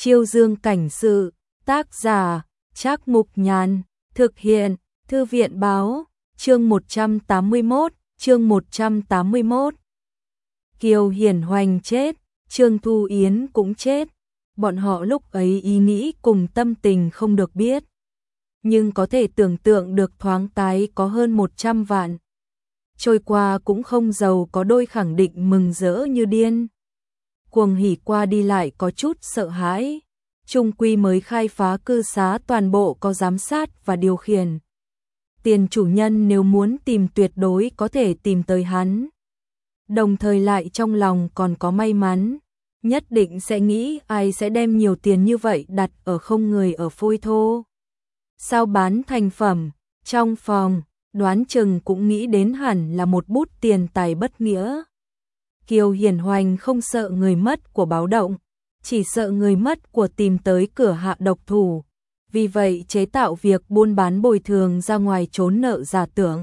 Chiêu Dương cảnh sự, tác giả, Trác Mục Nhàn, thực hiện, Thư viện báo, chương 181, chương 181. Kiều Hiển Hoành chết, Trương Thu Yến cũng chết, bọn họ lúc ấy ý nghĩ cùng tâm tình không được biết. Nhưng có thể tưởng tượng được thoáng cái có hơn 100 vạn. Trôi qua cũng không giàu có đôi khẳng định mừng rỡ như điên. Cuồng hỉ qua đi lại có chút sợ hãi. Trung quy mới khai phá cư xá toàn bộ có giám sát và điều khiển. Tiền chủ nhân nếu muốn tìm tuyệt đối có thể tìm tới hắn. Đồng thời lại trong lòng còn có may mắn. Nhất định sẽ nghĩ ai sẽ đem nhiều tiền như vậy đặt ở không người ở phôi thô. Sao bán thành phẩm, trong phòng, đoán chừng cũng nghĩ đến hẳn là một bút tiền tài bất nghĩa. Kiều Hiển Hoành không sợ người mất của báo động, chỉ sợ người mất của tìm tới cửa hạ độc thủ. Vì vậy chế tạo việc buôn bán bồi thường ra ngoài trốn nợ giả tưởng.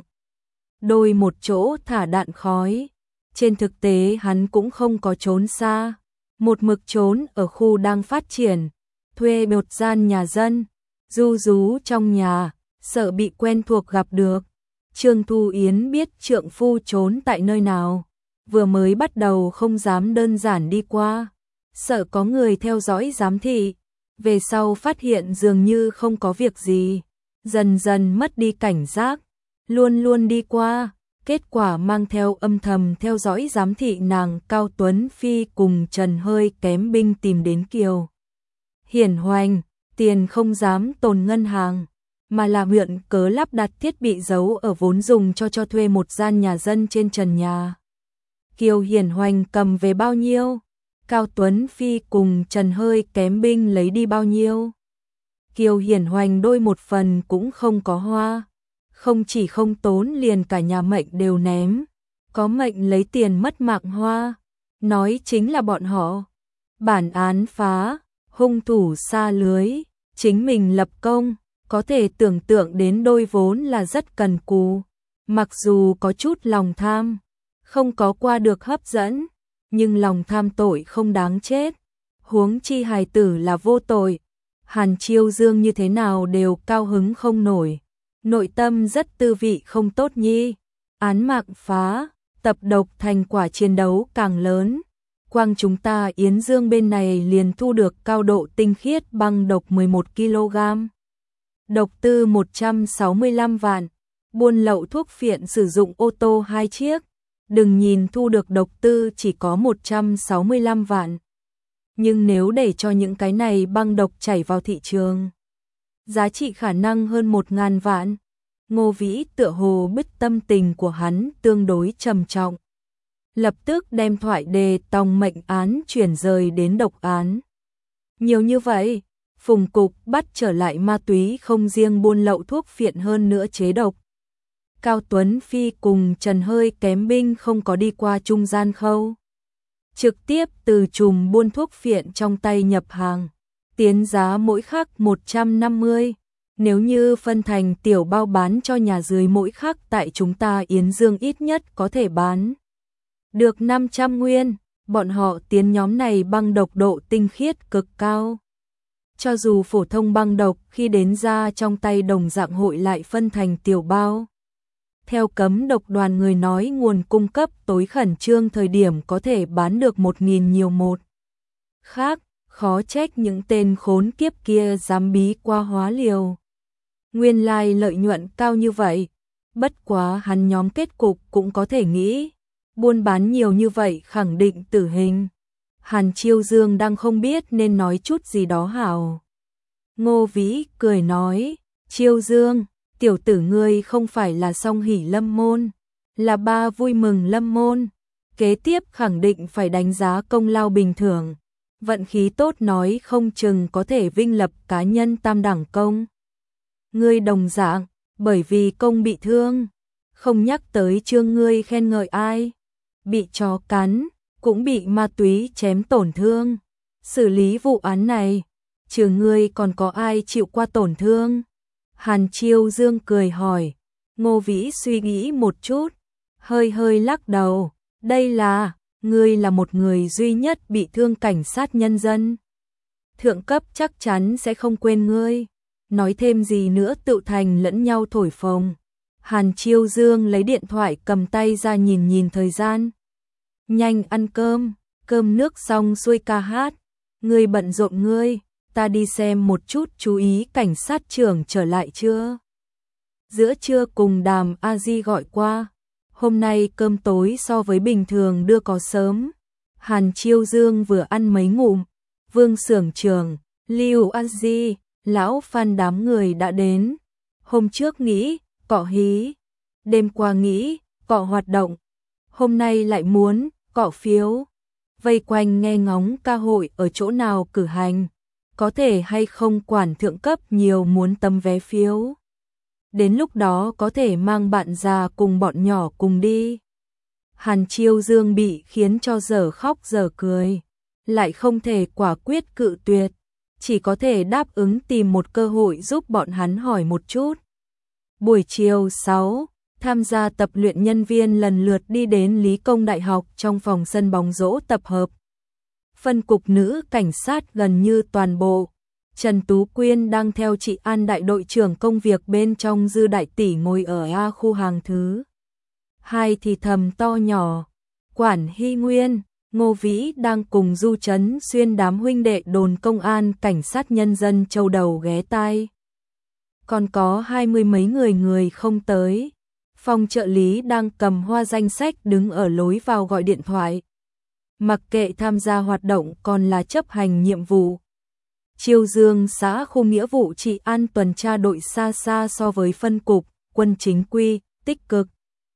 Đôi một chỗ thả đạn khói. Trên thực tế hắn cũng không có trốn xa. Một mực trốn ở khu đang phát triển. Thuê một gian nhà dân. Du rú trong nhà. Sợ bị quen thuộc gặp được. Trương Thu Yến biết trượng phu trốn tại nơi nào. Vừa mới bắt đầu không dám đơn giản đi qua. Sợ có người theo dõi giám thị. Về sau phát hiện dường như không có việc gì. Dần dần mất đi cảnh giác. Luôn luôn đi qua. Kết quả mang theo âm thầm theo dõi giám thị nàng Cao Tuấn Phi cùng Trần hơi kém binh tìm đến Kiều Hiển Hoành. Tiền không dám tồn ngân hàng. Mà là mượn cớ lắp đặt thiết bị giấu ở vốn dùng cho thuê một gian nhà dân trên trần nhà. Kiều Hiển Hoành cầm về bao nhiêu? Cao Tuấn Phi cùng Trần hơi kém binh lấy đi bao nhiêu? Kiều Hiển Hoành đôi một phần cũng không có hoa. Không chỉ không tốn liền cả nhà mệnh đều ném. Có mệnh lấy tiền mất mạng hoa. Nói chính là bọn họ. Bản án phá, hung thủ xa lưới, chính mình lập công. Có thể tưởng tượng đến đôi vốn là rất cần cù. Mặc dù có chút lòng tham, không có qua được hấp dẫn. Nhưng lòng tham tội không đáng chết. Huống chi hài tử là vô tội. Hàn Chiêu Dương như thế nào đều cao hứng không nổi. Nội tâm rất tư vị không tốt nhi. Án mạng phá, tập độc thành quả chiến đấu càng lớn. Quang chúng ta Yến Dương bên này liền thu được cao độ tinh khiết băng độc 11 kg. Độc tư 165 vạn. Buôn lậu thuốc phiện sử dụng ô tô 2 chiếc. Đừng nhìn thu được độc tư chỉ có 165 vạn. Nhưng nếu để cho những cái này băng độc chảy vào thị trường, giá trị khả năng hơn 1.000 vạn. Ngô Vĩ tựa hồ biết tâm tình của hắn tương đối trầm trọng. Lập tức đem thoại đề tòng mệnh án chuyển rời đến độc án. Nhiều như vậy, Phùng Cục bắt trở lại ma túy không riêng buôn lậu thuốc phiện hơn nữa chế độc. Cao Tuấn Phi cùng Trần hơi kém binh không có đi qua trung gian khâu. Trực tiếp từ chùm buôn thuốc phiện trong tay nhập hàng. Tiến giá mỗi khắc 150. Nếu như phân thành tiểu bao bán cho nhà dưới mỗi khắc tại chúng ta Yến Dương ít nhất có thể bán được 500 nguyên. Bọn họ tiến nhóm này băng độc độ tinh khiết cực cao. Cho dù phổ thông băng độc khi đến ra trong tay đồng dạng hội lại phân thành tiểu bao. Theo cấm độc đoàn người nói nguồn cung cấp tối khẩn trương thời điểm có thể bán được 1.000 nhiều một. Khác, khó trách những tên khốn kiếp kia dám bí qua hóa liều. Nguyên lai lợi nhuận cao như vậy. Bất quá hắn nhóm kết cục cũng có thể nghĩ. Buôn bán nhiều như vậy khẳng định tử hình. Hàn Chiêu Dương đang không biết nên nói chút gì đó hảo. Ngô Vĩ cười nói, Chiêu Dương, tiểu tử ngươi không phải là song hỷ lâm môn, là ba vui mừng lâm môn. Kế tiếp khẳng định phải đánh giá công lao bình thường. Vận khí tốt nói không chừng có thể vinh lập cá nhân tam đẳng công. Ngươi đồng dạng, bởi vì công bị thương. Không nhắc tới chương ngươi khen ngợi ai. Bị chó cắn, cũng bị ma túy chém tổn thương. Xử lý vụ án này, trừ ngươi còn có ai chịu qua tổn thương? Hàn Chiêu Dương cười hỏi. Ngô Vĩ suy nghĩ một chút, hơi lắc đầu. Đây là, ngươi là một người duy nhất bị thương cảnh sát nhân dân. thượng cấp chắc chắn sẽ không quên ngươi. Nói thêm gì nữa tự thành lẫn nhau thổi phồng. Hàn Chiêu Dương lấy điện thoại cầm tay ra nhìn nhìn thời gian. Nhanh ăn cơm, cơm nước xong xuôi ca hát. Ngươi bận rộn ngươi, ta đi xem một chút chú ý cảnh sát trưởng trở lại chưa. Giữa trưa cùng Đàm A Di gọi qua. Hôm nay cơm tối so với bình thường đưa có sớm. Hàn Chiêu Dương vừa ăn mấy ngụm. Vương xưởng trưởng, Lưu A Di, lão Phan đám người đã đến. Hôm trước nghĩ, cọ hí. Đêm qua nghĩ, cọ hoạt động. Hôm nay lại muốn, cọ phiếu. Vây quanh nghe ngóng ca hội ở chỗ nào cử hành. Có thể hay không quản thượng cấp nhiều muốn tấm vé phiếu. Đến lúc đó có thể mang bạn già cùng bọn nhỏ cùng đi. Hàn Chiêu Dương bị khiến cho dở khóc dở cười. Lại không thể quả quyết cự tuyệt. Chỉ có thể đáp ứng tìm một cơ hội giúp bọn hắn hỏi một chút. Buổi chiều 6, tham gia tập luyện nhân viên lần lượt đi đến Lý Công Đại học trong phòng sân bóng rổ tập hợp. Phân cục nữ cảnh sát gần như toàn bộ. Trần Tú Quyên đang theo chị An đại đội trưởng công việc bên trong Dư đại tỷ ngồi ở A khu hàng thứ. Hai thì thầm to nhỏ. Quản Hy Nguyên, Ngô Vĩ đang cùng Du Trấn Xuyên đám huynh đệ đồn công an cảnh sát nhân dân châu đầu ghé tai. Còn có 20 mấy người không tới. Phòng trợ lý đang cầm hoa danh sách đứng ở lối vào gọi điện thoại. Mặc kệ tham gia hoạt động còn là chấp hành nhiệm vụ. Chiêu Dương xã khu nghĩa vụ trị an tuần tra đội xa xa so với phân cục, quân chính quy, tích cực.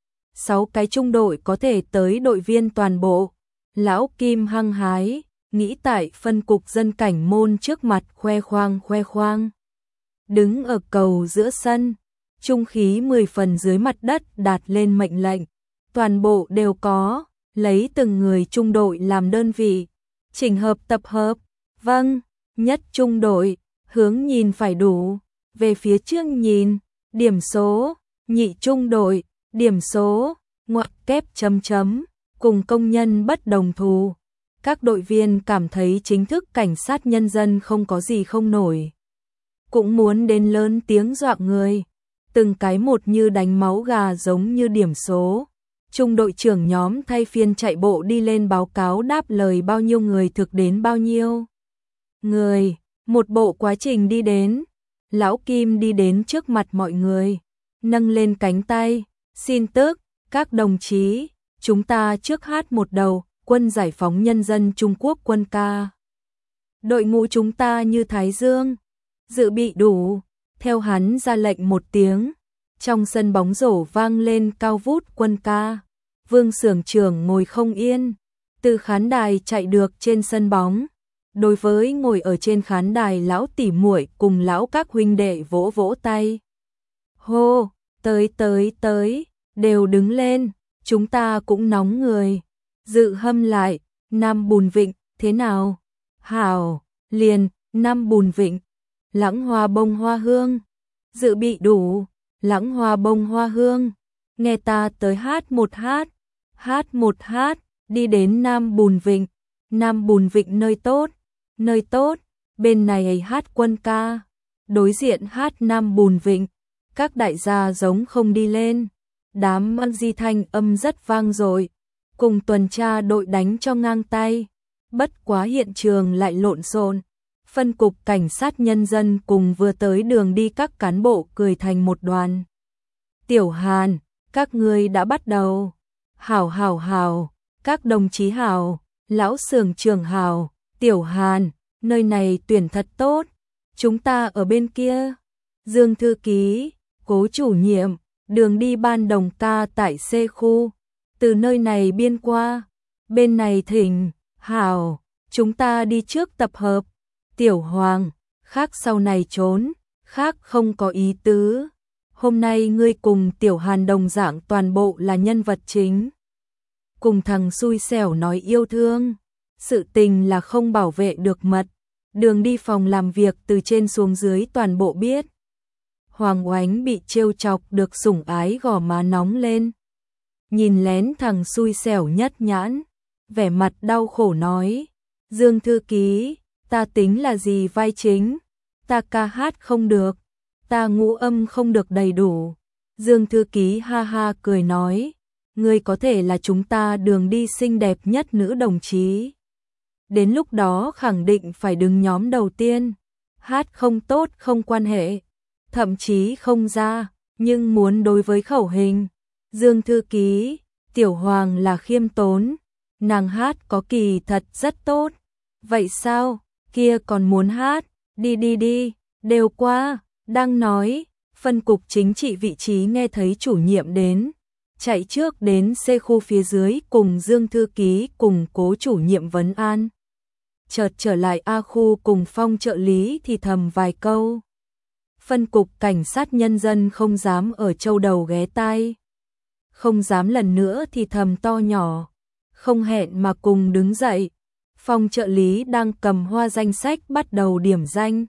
6 cái trung đội có thể tới đội viên toàn bộ. Lão Kim hăng hái, nghĩ tại phân cục dân cảnh môn trước mặt khoe khoang. Đứng ở cầu giữa sân, trung khí 10 phần dưới mặt đất đạt lên mệnh lệnh. Toàn bộ đều có, lấy từng người trung đội làm đơn vị. Chỉnh hợp tập hợp, vâng, nhất trung đội, hướng nhìn phải đủ. Về phía trước nhìn, điểm số, nhị trung đội, điểm số, ngoặc kép chấm chấm. Cùng công nhân bất đồng thù. Các đội viên cảm thấy chính thức cảnh sát nhân dân không có gì không nổi. Cũng muốn đến lớn tiếng dọa người. Từng cái một như đánh máu gà giống như điểm số. Trung đội trưởng nhóm thay phiên chạy bộ đi lên báo cáo đáp lời bao nhiêu người thực đến bao nhiêu người. Một bộ quá trình đi đến. Lão Kim đi đến trước mặt mọi người. Nâng lên cánh tay. Xin tức, các đồng chí. Chúng ta trước hát một đầu, quân giải phóng nhân dân Trung Quốc quân ca. Đội ngũ chúng ta như Thái Dương, dự bị đủ, theo hắn ra lệnh một tiếng. Trong sân bóng rổ vang lên cao vút quân ca. Vương xưởng trưởng ngồi không yên, từ khán đài chạy được trên sân bóng. Đối với ngồi ở trên khán đài lão tỉ muội cùng lão các huynh đệ vỗ vỗ tay. Hô, tới, đều đứng lên. Chúng ta cũng nóng người. Dự hâm lại, Nam Bùn Vịnh, thế nào? Hảo, liền, Nam Bùn Vịnh. Lãng hoa bông hoa hương. Dự bị đủ, lãng hoa bông hoa hương. Nghe ta tới hát một hát, đi đến Nam Bùn Vịnh. Nam Bùn Vịnh nơi tốt, bên này hát quân ca. Đối diện hát Nam Bùn Vịnh. Các đại gia giống không đi lên. Đám ăn di thanh âm rất vang dội, cùng tuần tra đội đánh cho ngang tay. Bất quá hiện trường lại lộn xộn. Phân cục cảnh sát nhân dân cùng vừa tới đường đi các cán bộ cười thành một đoàn. Tiểu Hàn, các ngươi đã bắt đầu. Hảo, các đồng chí hảo, lão xưởng trưởng hảo, Tiểu Hàn, nơi này tuyển thật tốt. Chúng ta ở bên kia. Dương thư ký, Cố chủ nhiệm, đường đi ban đồng ca tại C khu. Từ nơi này biên qua. Bên này thỉnh, hảo, chúng ta đi trước tập hợp. Tiểu Hoàng, khác sau này trốn, khác không có ý tứ. Hôm nay ngươi cùng Tiểu Hàn đồng dạng toàn bộ là nhân vật chính. Cùng thằng xui xẻo nói yêu thương. Sự tình là không bảo vệ được mật. Đường đi phòng làm việc từ trên xuống dưới toàn bộ biết. Hoàng Oánh bị trêu chọc được sủng ái gò má nóng lên. Nhìn lén thằng xui xẻo nhất nhãn. Vẻ mặt đau khổ nói. Dương thư ký, ta tính là gì vai chính, ta ca hát không được, ta ngũ âm không được đầy đủ. Dương thư ký ha ha cười nói, ngươi có thể là chúng ta đường đi xinh đẹp nhất nữ đồng chí. Đến lúc đó khẳng định phải đứng nhóm đầu tiên, hát không tốt không quan hệ, thậm chí không ra, nhưng muốn đối với khẩu hình. Dương thư ký, Tiểu Hoàng là khiêm tốn, nàng hát có kỳ thật rất tốt. Vậy sao, kia còn muốn hát, đi, đều qua, đang nói, phân cục chính trị vị trí nghe thấy chủ nhiệm đến, chạy trước đến C khu phía dưới cùng Dương thư ký cùng cố chủ nhiệm vấn an. Chợt trở lại A khu cùng Phong trợ lý thì thầm vài câu. Phân cục cảnh sát nhân dân không dám ở châu đầu ghé tai, không dám lần nữa thì thầm to nhỏ, không hẹn mà cùng đứng dậy. Phong trợ lý đang cầm hoa danh sách bắt đầu điểm danh.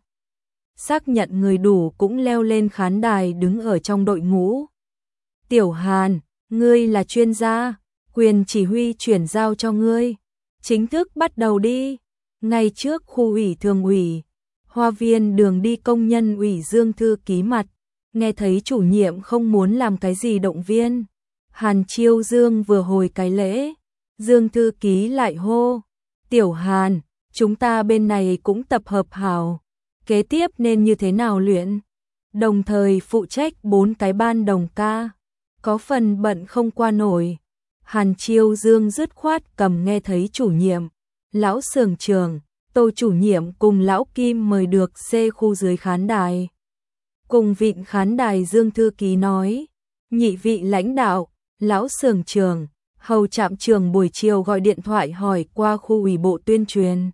Xác nhận người đủ cũng leo lên khán đài đứng ở trong đội ngũ. Tiểu Hàn, ngươi là chuyên gia, quyền chỉ huy chuyển giao cho ngươi. Chính thức bắt đầu đi. Ngay trước khu ủy thường ủy, Hoa viên đường đi công nhân ủy Dương thư ký mặt, nghe thấy chủ nhiệm không muốn làm cái gì động viên. Hàn Chiêu Dương vừa hồi cái lễ, Dương thư ký lại hô, Tiểu Hàn, chúng ta bên này cũng tập hợp hào, kế tiếp nên như thế nào luyện? Đồng thời phụ trách 4 cái ban đồng ca, có phần bận không qua nổi. Hàn Chiêu Dương dứt khoát cầm nghe thấy chủ nhiệm, lão xưởng trưởng, Tô chủ nhiệm cùng lão Kim mời được C khu dưới khán đài. Cùng vịn khán đài Dương thư ký nói, nhị vị lãnh đạo, lão xưởng trưởng, hầu trạm trưởng buổi chiều gọi điện thoại hỏi qua khu ủy bộ tuyên truyền.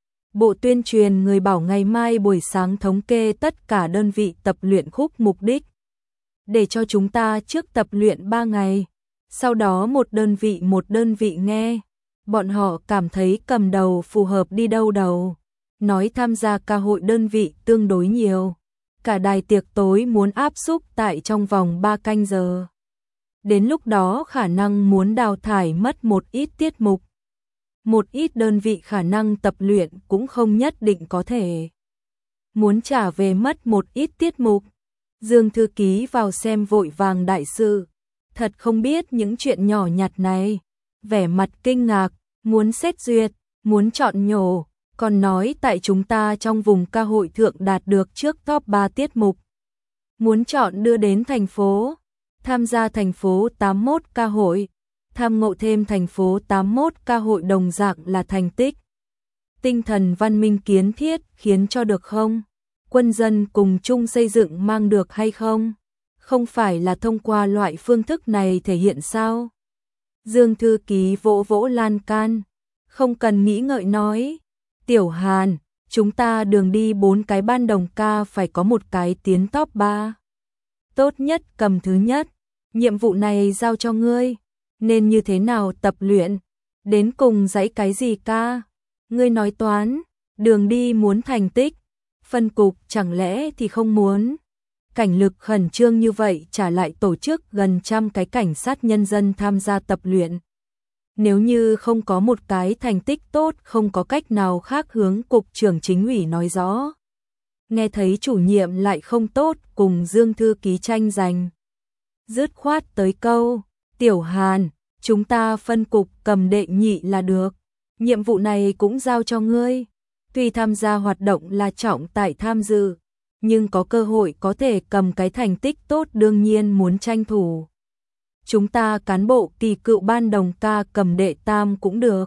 Bộ tuyên truyền người bảo ngày mai buổi sáng thống kê tất cả đơn vị tập luyện khúc mục đích, để cho chúng ta trước tập luyện 3 ngày, sau đó một đơn vị nghe. Bọn họ cảm thấy cầm đầu phù hợp đi đâu đầu, nói tham gia ca hội đơn vị tương đối nhiều. Cả đài tiệc tối muốn áp xúc tại trong vòng 3 canh giờ. Đến lúc đó khả năng muốn đào thải mất một ít tiết mục. Một ít đơn vị khả năng tập luyện cũng không nhất định có thể. Muốn trả về mất một ít tiết mục. Dương thư ký vào xem vội vàng đại sự. Thật không biết những chuyện nhỏ nhặt này. Vẻ mặt kinh ngạc, muốn xét duyệt, muốn chọn nhổ, còn nói tại chúng ta trong vùng ca hội thượng đạt được trước top 3 tiết mục. Muốn chọn đưa đến thành phố, tham gia thành phố 81 ca hội, tham ngộ thêm thành phố 81 ca hội đồng dạng là thành tích. Tinh thần văn minh kiến thiết khiến cho được không? Quân dân cùng chung xây dựng mang được hay không? Không phải là thông qua loại phương thức này thể hiện sao? Dương thư ký vỗ vỗ lan can, không cần nghĩ ngợi nói, Tiểu Hàn, chúng ta đường đi 4 cái ban đồng ca phải có một cái tiến top 3. Tốt nhất cầm thứ nhất, nhiệm vụ này giao cho ngươi, nên như thế nào tập luyện, đến cùng dãy cái gì ca, ngươi nói toán, đường đi muốn thành tích, phân cục chẳng lẽ thì không muốn. Cảnh lực khẩn trương như vậy trả lại tổ chức gần 100 cái cảnh sát nhân dân tham gia tập luyện. Nếu như không có một cái thành tích tốt không có cách nào khác hướng cục trưởng chính ủy nói rõ. Nghe thấy chủ nhiệm lại không tốt cùng Dương thư ký tranh giành. Dứt khoát tới câu, Tiểu Hàn, chúng ta phân cục cầm đệ nhị là được. Nhiệm vụ này cũng giao cho ngươi. Tuy tham gia hoạt động là trọng tại tham dự, nhưng có cơ hội có thể cầm cái thành tích tốt đương nhiên muốn tranh thủ. Chúng ta cán bộ kỳ cựu ban đồng ca cầm đệ tam cũng được.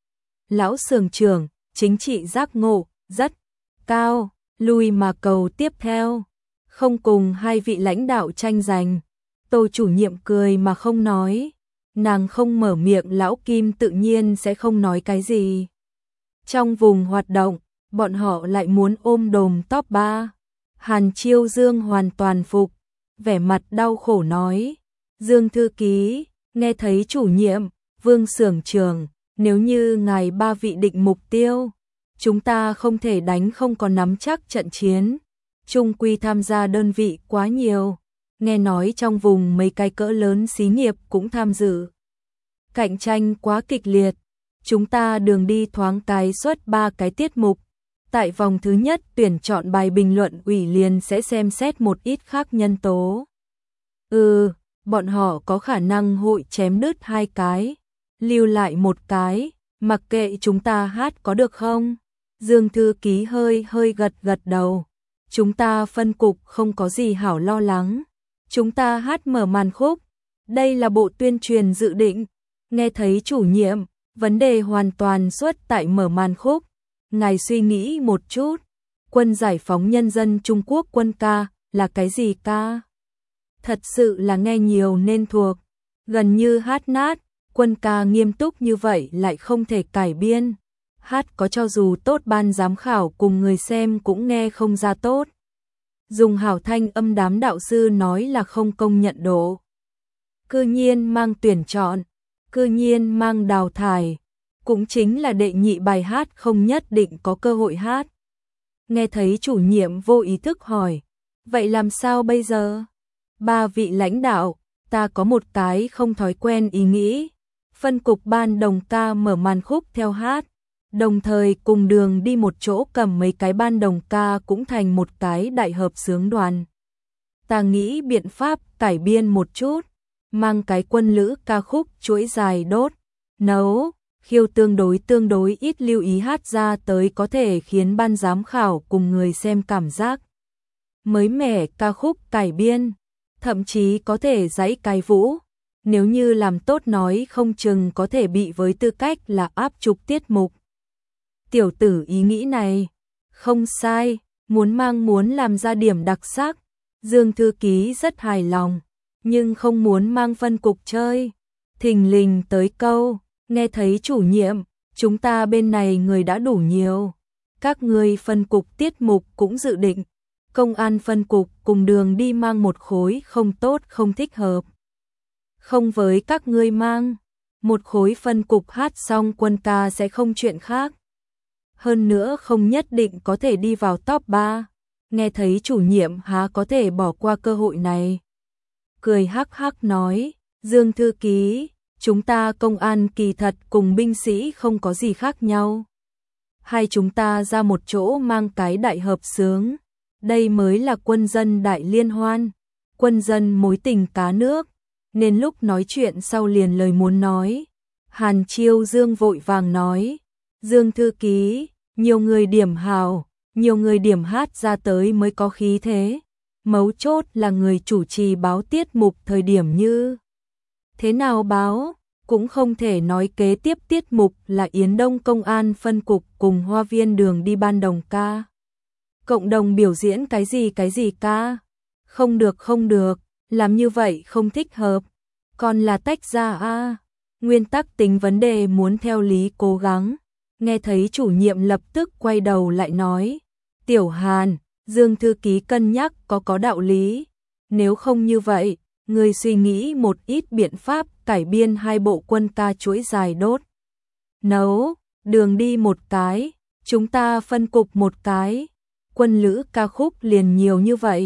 Lão xưởng trưởng, chính trị giác ngộ, rất cao, lui mà cầu tiếp theo. Không cùng hai vị lãnh đạo tranh giành. Tô chủ nhiệm cười mà không nói. Nàng không mở miệng lão Kim tự nhiên sẽ không nói cái gì. Trong vùng hoạt động, bọn họ lại muốn ôm đồm top 3. Hàn Chiêu Dương hoàn toàn phục, vẻ mặt đau khổ nói, Dương thư ký, nghe thấy chủ nhiệm, Vương xưởng trưởng, nếu như ngài 3 vị định mục tiêu, chúng ta không thể đánh không có nắm chắc trận chiến, chung quy tham gia đơn vị quá nhiều, nghe nói trong vùng mấy cái cỡ lớn xí nghiệp cũng tham dự. Cạnh tranh quá kịch liệt, chúng ta đường đi thoáng cái xuất 3 cái tiết mục, Tại vòng thứ nhất tuyển chọn bài bình luận ủy liền sẽ xem xét một ít khác nhân tố. Bọn họ có khả năng hội chém đứt 2 cái, lưu lại 1 cái, mặc kệ chúng ta hát có được không? Dương thư ký hơi gật đầu. Chúng ta phân cục không có gì hảo lo lắng. Chúng ta hát mở màn khúc. Đây là bộ tuyên truyền dự định. Nghe thấy chủ nhiệm, vấn đề hoàn toàn xuất tại mở màn khúc. Ngài suy nghĩ một chút. Quân giải phóng nhân dân Trung Quốc quân ca là cái gì ca? Thật sự là nghe nhiều nên thuộc. Gần như hát nát. Quân ca nghiêm túc như vậy lại không thể cải biên. Hát có cho dù tốt ban giám khảo cùng người xem cũng nghe không ra tốt. Dùng hảo thanh âm đám đạo sư nói là không công nhận độ. Cư nhiên mang tuyển chọn, cư nhiên mang đào thải. Cũng chính là đệ nhị bài hát không nhất định có cơ hội hát. Nghe thấy chủ nhiệm vô ý thức hỏi, vậy làm sao bây giờ? 3 vị lãnh đạo, ta có một cái không thói quen ý nghĩ. Phân cục ban đồng ca mở màn khúc theo hát, đồng thời cùng đường đi một chỗ cầm mấy cái ban đồng ca cũng thành một cái đại hợp xướng đoàn. Ta nghĩ biện pháp cải biên một chút, mang cái quân lữ ca khúc chuỗi dài đốt, nấu, khiêu tương đối ít lưu ý hát ra tới có thể khiến ban giám khảo cùng người xem cảm giác mới mẻ ca khúc cải biên, thậm chí có thể dãy cái vũ. Nếu như làm tốt nói không chừng có thể bị với tư cách là áp trục tiết mục. Tiểu tử ý nghĩ này, không sai, muốn làm ra điểm đặc sắc. Dương thư ký rất hài lòng, nhưng không muốn mang phân cục chơi. Thình lình tới câu, nghe thấy chủ nhiệm, chúng ta bên này người đã đủ nhiều. Các người phân cục tiết mục cũng dự định. Công an phân cục cùng đường đi mang một khối không tốt không thích hợp. Không với các ngươi mang, một khối phân cục hát xong quân ca sẽ không chuyện khác. Hơn nữa không nhất định có thể đi vào top 3. Nghe thấy chủ nhiệm há có thể bỏ qua cơ hội này. Cười hắc hắc nói, Dương thư ký, chúng ta công an kỳ thật cùng binh sĩ không có gì khác nhau. Hay chúng ta ra một chỗ mang cái đại hợp xướng. Đây mới là quân dân đại liên hoan, quân dân mối tình cá nước. Nên lúc nói chuyện sau liền lời muốn nói. Hàn Chiêu Dương vội vàng nói, Dương thư ký, nhiều người điểm hào, nhiều người điểm hát ra tới mới có khí thế. Mấu chốt là người chủ trì báo tiết mục thời điểm như thế nào báo, cũng không thể nói kế tiếp tiết mục là Yến Đông công an phân cục cùng Hoa viên đường đi ban đồng ca. Cộng đồng biểu diễn cái gì ca? Không được, làm như vậy không thích hợp. Còn là tách ra a. Nguyên tắc tính vấn đề muốn theo lý cố gắng. Nghe thấy chủ nhiệm lập tức quay đầu lại nói, Tiểu Hàn, Dương thư ký cân nhắc có đạo lý. Nếu không như vậy, người suy nghĩ một ít biện pháp cải biên 2 bộ quân ca chuỗi dài đốt. Nấu, đường đi một cái, chúng ta phân cục một cái. Quân lữ ca khúc liền nhiều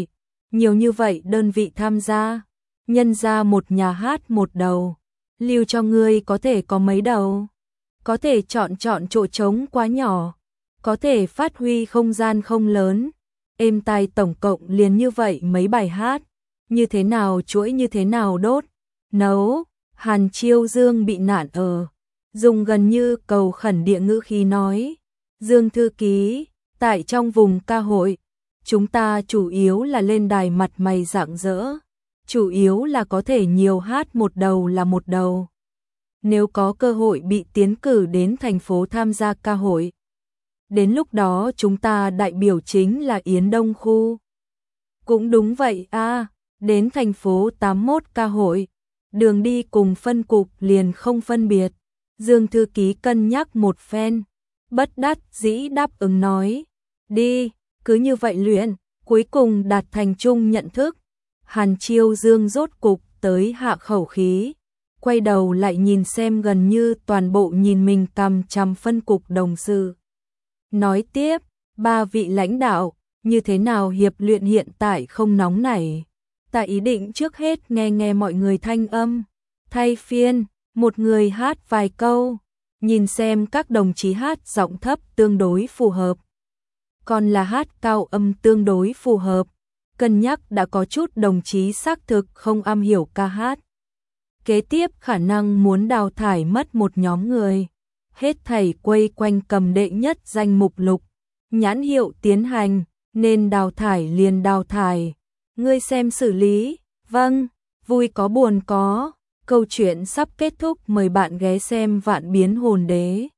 như vậy đơn vị tham gia. Nhân ra một nhà hát một đầu, lưu cho ngươi có thể có mấy đầu. Có thể chọn chỗ trống quá nhỏ, có thể phát huy không gian không lớn. Êm tai tổng cộng liền như vậy mấy bài hát. Như thế nào chuỗi như thế nào đốt, nấu. Hàn Chiêu Dương bị nạn dùng gần như cầu khẩn địa ngữ khí nói, Dương thư ký, tại trong vùng ca hội, chúng ta chủ yếu là lên đài mặt mày rạng rỡ, chủ yếu là có thể nhiều hát một đầu là một đầu. Nếu có cơ hội bị tiến cử đến thành phố tham gia ca hội, đến lúc đó chúng ta đại biểu chính là Yến Đông khu. Cũng đúng vậy a, đến thành phố 81 ca hội, đường đi cùng phân cục liền không phân biệt. Dương thư ký cân nhắc một phen, bất đắc dĩ đáp ứng nói, đi, cứ như vậy luyện, cuối cùng đạt thành chung nhận thức. Hàn Chiêu Dương rốt cục tới hạ khẩu khí, quay đầu lại nhìn xem gần như toàn bộ nhìn mình cằm chằm phân cục đồng sự. Nói tiếp, 3 vị lãnh đạo, như thế nào hiệp luyện hiện tại không nóng nảy. Ta ý định trước hết nghe mọi người thanh âm, thay phiên, một người hát vài câu, nhìn xem các đồng chí hát giọng thấp tương đối phù hợp. còn là hát cao âm tương đối phù hợp. Cân nhắc đã có chút đồng chí xác thực không am hiểu ca hát. Kế tiếp khả năng muốn đào thải mất một nhóm người. Hết thảy quay quanh cầm đệ nhất danh mục lục. Nhãn hiệu tiến hành, nên đào thải liền đào thải. Ngươi xem xử lý, vâng, vui có buồn có. Câu chuyện sắp kết thúc, mời bạn ghé xem Vạn Biến Hồn Đế.